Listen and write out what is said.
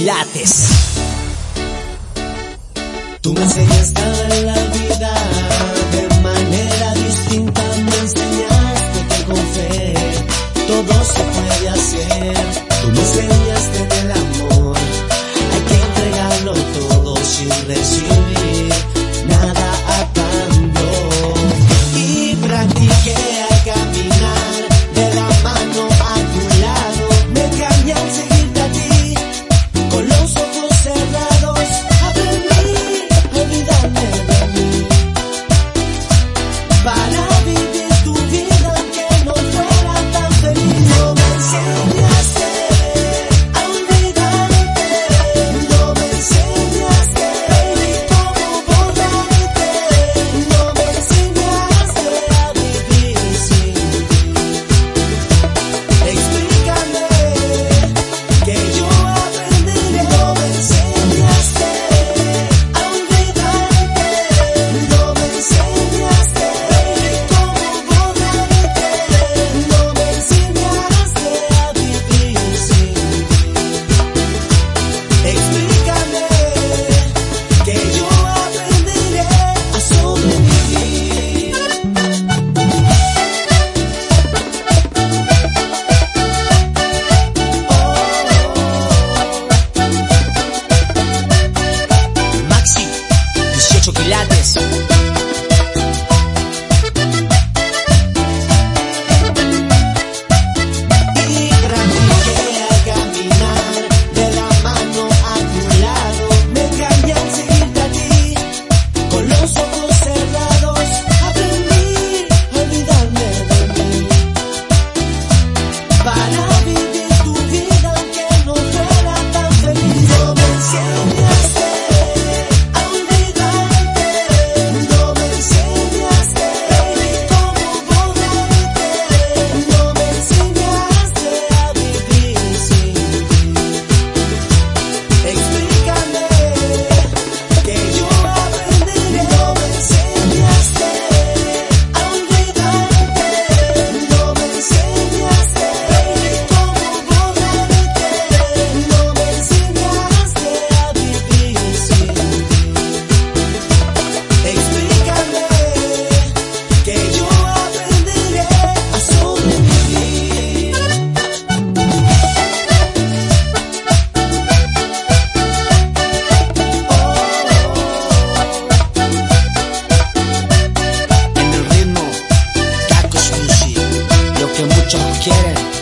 quilates. Tú me enseñaste a ver la vida de manera distinta, me enseñaste que con fe todo se puede hacer. Tú me enseñaste en el amor, hay que entregarlo todo sin recibir nada a cambio. Y practiqué a caminar de la mano a tu lado, me engañé al seguirte a ti, con los ojos cerrados aprendí a olvidarme de mí, para vivir tu vida aunque no fuera tan feliz. No me enseñaste a olvidarte, no me enseñaste cómo borrarte, no me enseñaste a vivir sin ti. Explícame que yo aprenderé. No me enseñaste a olvidarte, no me enseñaste cómo borrarte, no me enseñaste a vivir sin ti. Explícame que yo aprenderé a sobrevivir. Maxi, 18 quilates. Y practiqué a caminar de la mano a tu lado, me engañé al seguirte a ti, con los ojos cerrados aprendí a olvidarme de mí, para vivir tu vida aunque no fuera tan feliz. No me enseñaste a olvidarte, no me enseñaste cómo borrarte, no me enseñaste a vivir sin ti. Explícame que yo aprenderé. No me enseñaste a olvidarte, no me enseñaste cómo borrarte, no me enseñaste a vivir sin ti. Explícame que yo aprenderé a sobrevivir. En el ritmo, Cactus Music, lo que muchos quieren.